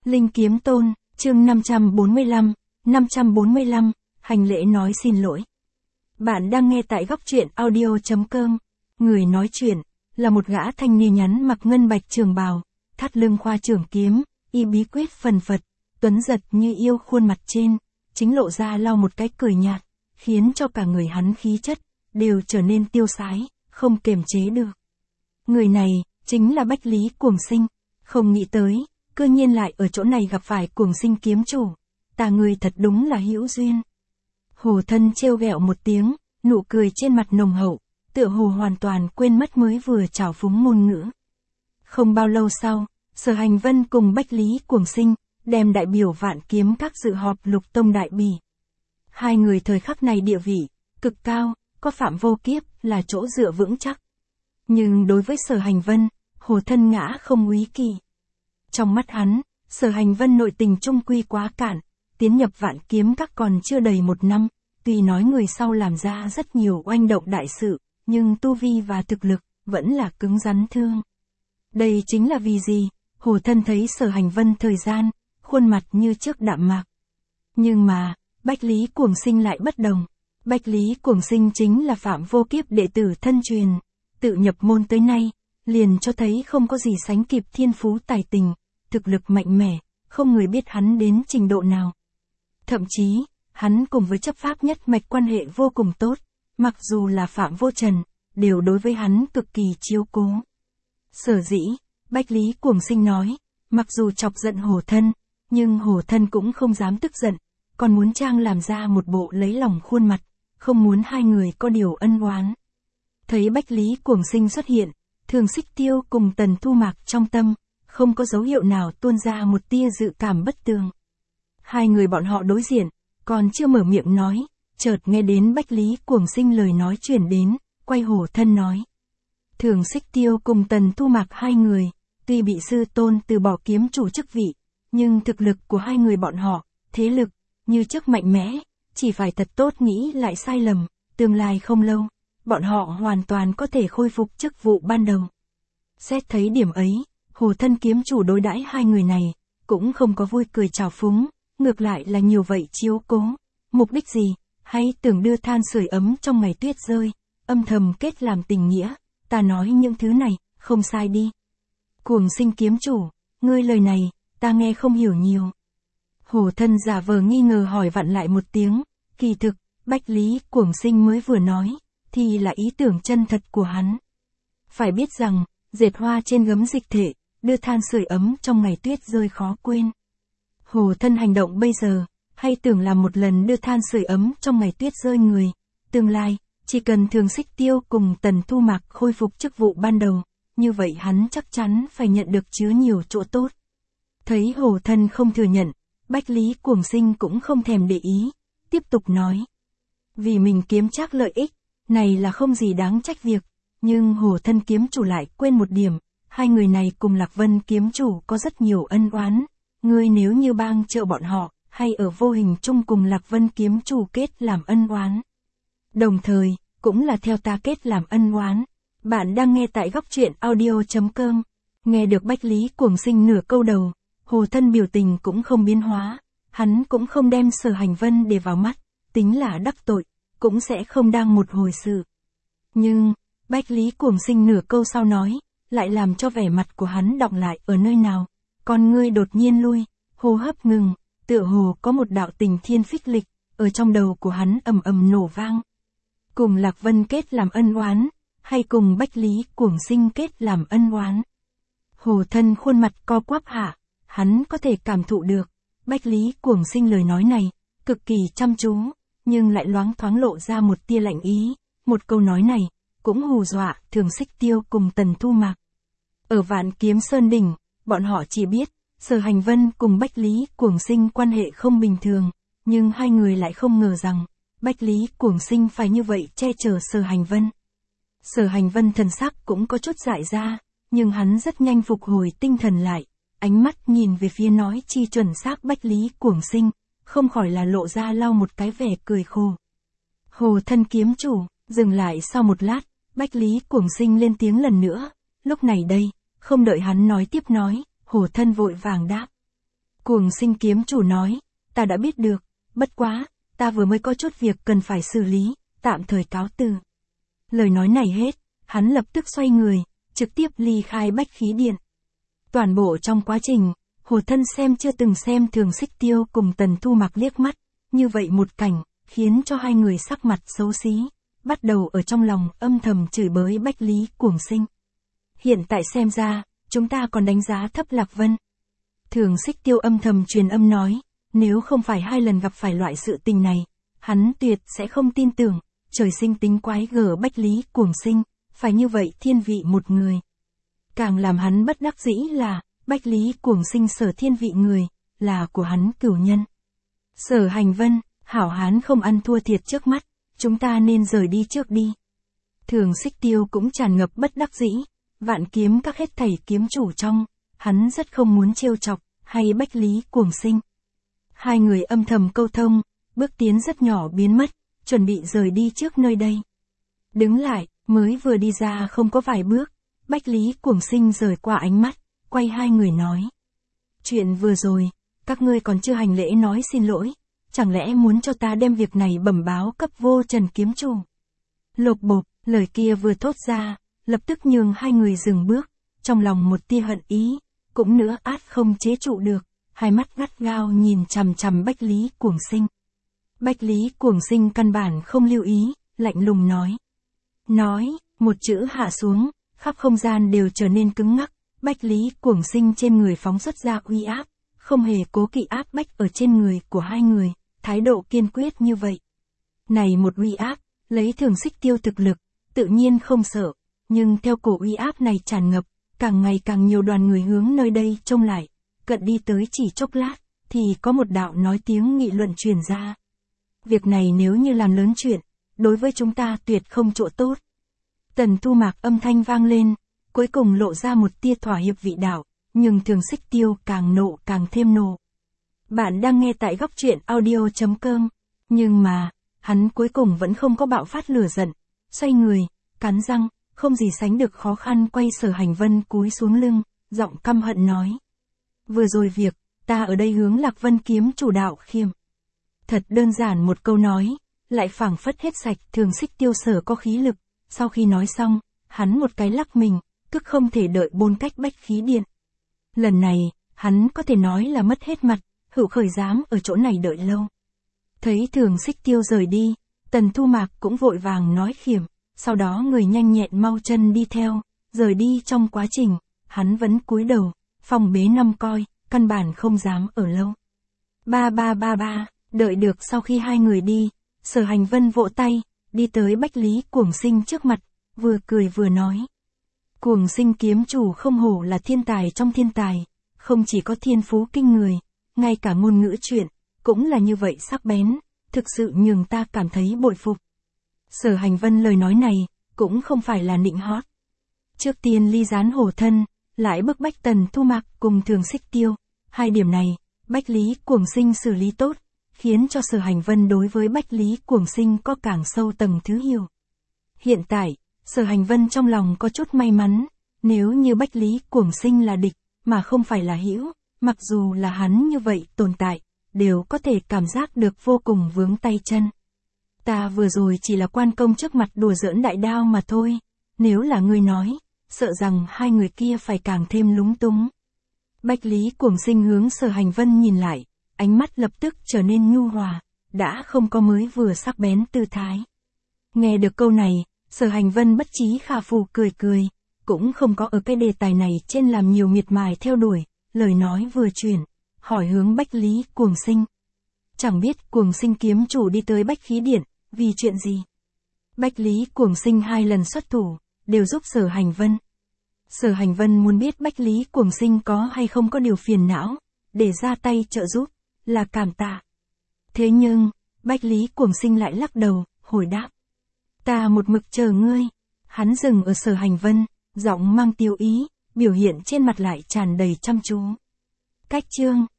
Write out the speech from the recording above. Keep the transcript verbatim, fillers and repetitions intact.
Linh Kiếm Tôn, chương năm trăm bốn mươi lăm, năm trăm bốn mươi lăm, hành lễ nói xin lỗi. Bạn đang nghe tại góc truyện audio.com. Người nói chuyện, là một gã thanh niên nhắn mặc ngân bạch trường bào, thắt lưng khoa trưởng kiếm, y bí quyết phần phật, tuấn giật như yêu khuôn mặt trên, chính lộ ra lau một cái cười nhạt, khiến cho cả người hắn khí chất, đều trở nên tiêu sái, không kiềm chế được. Người này, chính là Bách Lý Cuồng Sinh, không nghĩ tới, cơ nhiên lại ở chỗ này gặp phải Cuồng Sinh kiếm chủ, ta người thật đúng là hữu duyên. Hồ Thân trêu ghẹo một tiếng, nụ cười trên mặt nồng hậu, tựa hồ hoàn toàn quên mất mới vừa trào phúng ngôn ngữ. Không bao lâu sau, Sở Hành Vân cùng Bách Lý Cuồng Sinh, đem đại biểu Vạn Kiếm Các dự họp Lục Tông đại bỉ. Hai người thời khắc này địa vị, cực cao, có Phạm Vô Kiếp là chỗ dựa vững chắc. Nhưng đối với Sở Hành Vân, Hồ Thân ngã không úy kỳ. Trong mắt hắn, Sở Hành Vân nội tình trung quy quá cạn, tiến nhập Vạn Kiếm Các còn chưa đầy một năm, tuy nói người sau làm ra rất nhiều oanh động đại sự, nhưng tu vi và thực lực, vẫn là cứng rắn thương. Đây chính là vì gì, Hồ Thân thấy Sở Hành Vân thời gian, khuôn mặt như trước đạm mạc. Nhưng mà, Bách Lý Cuồng Sinh lại bất đồng. Bách Lý Cuồng Sinh chính là Phạm Vô Kiếp đệ tử thân truyền, tự nhập môn tới nay, liền cho thấy không có gì sánh kịp thiên phú tài tình, thực lực mạnh mẽ, không người biết hắn đến trình độ nào. Thậm chí, hắn cùng với chấp pháp nhất mạch quan hệ vô cùng tốt, mặc dù là Phạm Vô Trần, đều đối với hắn cực kỳ chiếu cố. Sở dĩ, Bách Lý Cuồng Sinh nói, mặc dù chọc giận Hồ Thân, nhưng Hồ Thân cũng không dám tức giận, còn muốn trang làm ra một bộ lấy lòng khuôn mặt, không muốn hai người có điều ân oán. Thấy Bách Lý Cuồng Sinh xuất hiện, Thường Xích Tiêu cùng Tần Thu Mạc trong tâm, không có dấu hiệu nào tuôn ra một tia dự cảm bất tường. Hai người bọn họ đối diện, còn chưa mở miệng nói, chợt nghe đến Bách Lý Cuồng Sinh lời nói chuyển đến, quay Hồ Thân nói. Thường Xích Tiêu cùng Tần Thu Mạc hai người, tuy bị sư tôn từ bỏ kiếm chủ chức vị, nhưng thực lực của hai người bọn họ, thế lực, như trước mạnh mẽ, chỉ phải thật tốt nghĩ lại sai lầm, tương lai không lâu, bọn họ hoàn toàn có thể khôi phục chức vụ ban đầu. Xét thấy điểm ấy, Hồ Thân kiếm chủ đối đãi hai người này, cũng không có vui cười trào phúng, ngược lại là nhiều vậy chiếu cố. Mục đích gì? Hay tưởng đưa than sưởi ấm trong ngày tuyết rơi, âm thầm kết làm tình nghĩa, ta nói những thứ này, không sai đi. Cuồng Sinh kiếm chủ, ngươi lời này, ta nghe không hiểu nhiều. Hồ Thân giả vờ nghi ngờ hỏi vặn lại một tiếng, kỳ thực, Bách Lý Cuồng Sinh mới vừa nói, thì là ý tưởng chân thật của hắn. Phải biết rằng, dệt hoa trên gấm dịch thể, đưa than sưởi ấm trong ngày tuyết rơi khó quên. Hồ Thân hành động bây giờ, hay tưởng làm một lần đưa than sưởi ấm trong ngày tuyết rơi người. Tương lai, chỉ cần Thường Xích Tiêu cùng Tần Thu Mạc khôi phục chức vụ ban đầu, như vậy hắn chắc chắn phải nhận được chứa nhiều chỗ tốt. Thấy Hồ Thân không thừa nhận, Bách Lý Cuồng Sinh cũng không thèm để ý, tiếp tục nói. Vì mình kiếm trác lợi ích, này là không gì đáng trách việc, nhưng Hồ Thân kiếm chủ lại quên một điểm, hai người này cùng Lạc Vân kiếm chủ có rất nhiều ân oán, ngươi nếu như bang trợ bọn họ, hay ở vô hình chung cùng Lạc Vân kiếm chủ kết làm ân oán. Đồng thời, cũng là theo ta kết làm ân oán. Bạn đang nghe tại góc truyện audio.com. Nghe được Bách Lý Cuồng Sinh nửa câu đầu, Hồ Thân biểu tình cũng không biến hóa, hắn cũng không đem Sở Hành Vân để vào mắt, tính là đắc tội, cũng sẽ không đang một hồi sự. Nhưng, Bách Lý Cuồng Sinh nửa câu sau nói, lại làm cho vẻ mặt của hắn đọng lại ở nơi nào, con ngươi đột nhiên lui, hô hấp ngừng, tựa hồ có một đạo tình thiên phích lịch, ở trong đầu của hắn ầm ầm nổ vang. Cùng Lạc Vân kết làm ân oán, hay cùng Bách Lý Cuồng Sinh kết làm ân oán. Hồ Thân khuôn mặt co quắp hạ, hắn có thể cảm thụ được, Bách Lý Cuồng Sinh lời nói này, cực kỳ chăm chú, nhưng lại loáng thoáng lộ ra một tia lạnh ý, một câu nói này, cũng hù dọa Thường Xích Tiêu cùng Tần Thu Mạc. Ở Vạn Kiếm Sơn Đỉnh, bọn họ chỉ biết, Sở Hành Vân cùng Bách Lý Cuồng Sinh quan hệ không bình thường, nhưng hai người lại không ngờ rằng, Bách Lý Cuồng Sinh phải như vậy che chở Sở Hành Vân. Sở Hành Vân thần sắc cũng có chút dại ra, nhưng hắn rất nhanh phục hồi tinh thần lại, ánh mắt nhìn về phía nói chi chuẩn xác Bách Lý Cuồng Sinh, không khỏi là lộ ra lau một cái vẻ cười khổ. Hồ Thân kiếm chủ, dừng lại sau một lát, Bách Lý Cuồng Sinh lên tiếng lần nữa, lúc này đây, không đợi hắn nói tiếp nói, Hồ Thân vội vàng đáp. Cuồng Sinh kiếm chủ nói, ta đã biết được, bất quá, ta vừa mới có chút việc cần phải xử lý, tạm thời cáo từ. Lời nói này hết, hắn lập tức xoay người, trực tiếp ly khai bách khí điện. Toàn bộ trong quá trình, Hồ Thân xem chưa từng xem Thường Xích Tiêu cùng Tần Thu Mạc liếc mắt, như vậy một cảnh, khiến cho hai người sắc mặt xấu xí, bắt đầu ở trong lòng âm thầm chửi bới Bách Lý Cuồng Sinh. Hiện tại xem ra, chúng ta còn đánh giá thấp Lạc Vân. Thường Xích Tiêu âm thầm truyền âm nói, nếu không phải hai lần gặp phải loại sự tình này, hắn tuyệt sẽ không tin tưởng, trời sinh tính quái gở Bách Lý Cuồng Sinh, phải như vậy thiên vị một người. Càng làm hắn bất đắc dĩ là, Bách Lý Cuồng Sinh Sở thiên vị người, là của hắn cửu nhân. Sở Hành Vân, hảo hán không ăn thua thiệt trước mắt, chúng ta nên rời đi trước đi. Thường Xích Tiêu cũng tràn ngập bất đắc dĩ, vạn kiếm các hết thảy kiếm chủ trong, hắn rất không muốn trêu chọc, hay Bách Lý Cuồng Sinh. Hai người âm thầm câu thông, bước tiến rất nhỏ biến mất, chuẩn bị rời đi trước nơi đây. Đứng lại, mới vừa đi ra không có vài bước, Bách Lý Cuồng Sinh rời qua ánh mắt, quay hai người nói. Chuyện vừa rồi, các ngươi còn chưa hành lễ nói xin lỗi, chẳng lẽ muốn cho ta đem việc này bẩm báo cấp Vô Trần kiếm chủ? Lột bột, lời kia vừa thốt ra, lập tức nhường hai người dừng bước, trong lòng một tia hận ý, cũng nữa át không chế trụ được, hai mắt gắt gao nhìn chằm chằm Bách Lý Cuồng Sinh. Bách Lý Cuồng Sinh căn bản không lưu ý, lạnh lùng nói. Nói, một chữ hạ xuống, khắp không gian đều trở nên cứng ngắc, Bách Lý Cuồng Sinh trên người phóng xuất ra uy áp, không hề cố kỵ áp bách ở trên người của hai người, thái độ kiên quyết như vậy. Này một uy áp, lấy Thường Xích Tiêu thực lực, tự nhiên không sợ, nhưng theo cổ uy áp này tràn ngập, càng ngày càng nhiều đoàn người hướng nơi đây trông lại, cận đi tới chỉ chốc lát, thì có một đạo nói tiếng nghị luận truyền ra. Việc này nếu như làm lớn chuyện, đối với chúng ta tuyệt không chỗ tốt. Tần Thu Mạc âm thanh vang lên, cuối cùng lộ ra một tia thỏa hiệp vị đạo, nhưng Thường Xích Tiêu càng nộ càng thêm nộ. Bạn đang nghe tại góc truyện audio chấm com, nhưng mà, hắn cuối cùng vẫn không có bạo phát lửa giận, xoay người, cắn răng, không gì sánh được khó khăn quay Sở Hành Vân cúi xuống lưng, giọng căm hận nói. Vừa rồi việc, ta ở đây hướng Lạc Vân kiếm chủ đạo khiêm. Thật đơn giản một câu nói, lại phảng phất hết sạch Thường Xích Tiêu sở có khí lực, sau khi nói xong, hắn một cái lắc mình, tức không thể đợi bôn cách bách khí điện. Lần này, hắn có thể nói là mất hết mặt, hữu khởi dám ở chỗ này đợi lâu. Thấy Thường Xích Tiêu rời đi, Tần Thu Mạc cũng vội vàng nói khiểm, sau đó người nhanh nhẹn mau chân đi theo, rời đi trong quá trình, hắn vẫn cúi đầu, phòng bế năm coi, căn bản không dám ở lâu. Ba ba ba ba, đợi được sau khi hai người đi, Sở Hành Vân vỗ tay, đi tới Bách Lý Cuồng Sinh trước mặt, vừa cười vừa nói. Cuồng Sinh kiếm chủ không hổ là thiên tài trong thiên tài, không chỉ có thiên phú kinh người, ngay cả ngôn ngữ chuyện, cũng là như vậy sắc bén, thực sự nhường ta cảm thấy bội phục. Sở Hành Vân lời nói này, cũng không phải là nịnh hót. Trước tiên ly gián Hồ Thân, lại bức bách Tần Thu Mạc cùng Thường Xích Tiêu, hai điểm này, Bách Lý Cuồng Sinh xử lý tốt, khiến cho Sở Hành Vân đối với Bách Lý Cuồng Sinh có càng sâu tầng thứ hiểu. Hiện tại, Sở Hành Vân trong lòng có chút may mắn, nếu như Bách Lý Cuồng Sinh là địch, mà không phải là hữu, mặc dù là hắn như vậy tồn tại, đều có thể cảm giác được vô cùng vướng tay chân. Ta vừa rồi chỉ là quan công trước mặt đùa giỡn đại đao mà thôi, nếu là ngươi nói, sợ rằng hai người kia phải càng thêm lúng túng. Bách Lý Cuồng Sinh hướng Sở Hành Vân nhìn lại, ánh mắt lập tức trở nên nhu hòa, đã không có mới vừa sắc bén tư thái. Nghe được câu này, Sở Hành Vân bất trí khả phù cười cười, cũng không có ở cái đề tài này trên làm nhiều miệt mài theo đuổi, lời nói vừa chuyển, hỏi hướng Bách Lý Cuồng Sinh. Chẳng biết Cuồng Sinh kiếm chủ đi tới Bách Khí Điện, vì chuyện gì? Bách Lý Cuồng Sinh hai lần xuất thủ, đều giúp Sở Hành Vân. Sở Hành Vân muốn biết Bách Lý Cuồng Sinh có hay không có điều phiền não, để ra tay trợ giúp, là cảm tạ. Thế nhưng, Bách Lý Cuồng Sinh lại lắc đầu, hồi đáp. Ta một mực chờ ngươi. Hắn dừng ở Sở Hành Vân, giọng mang tiêu ý, biểu hiện trên mặt lại tràn đầy chăm chú. Cách chương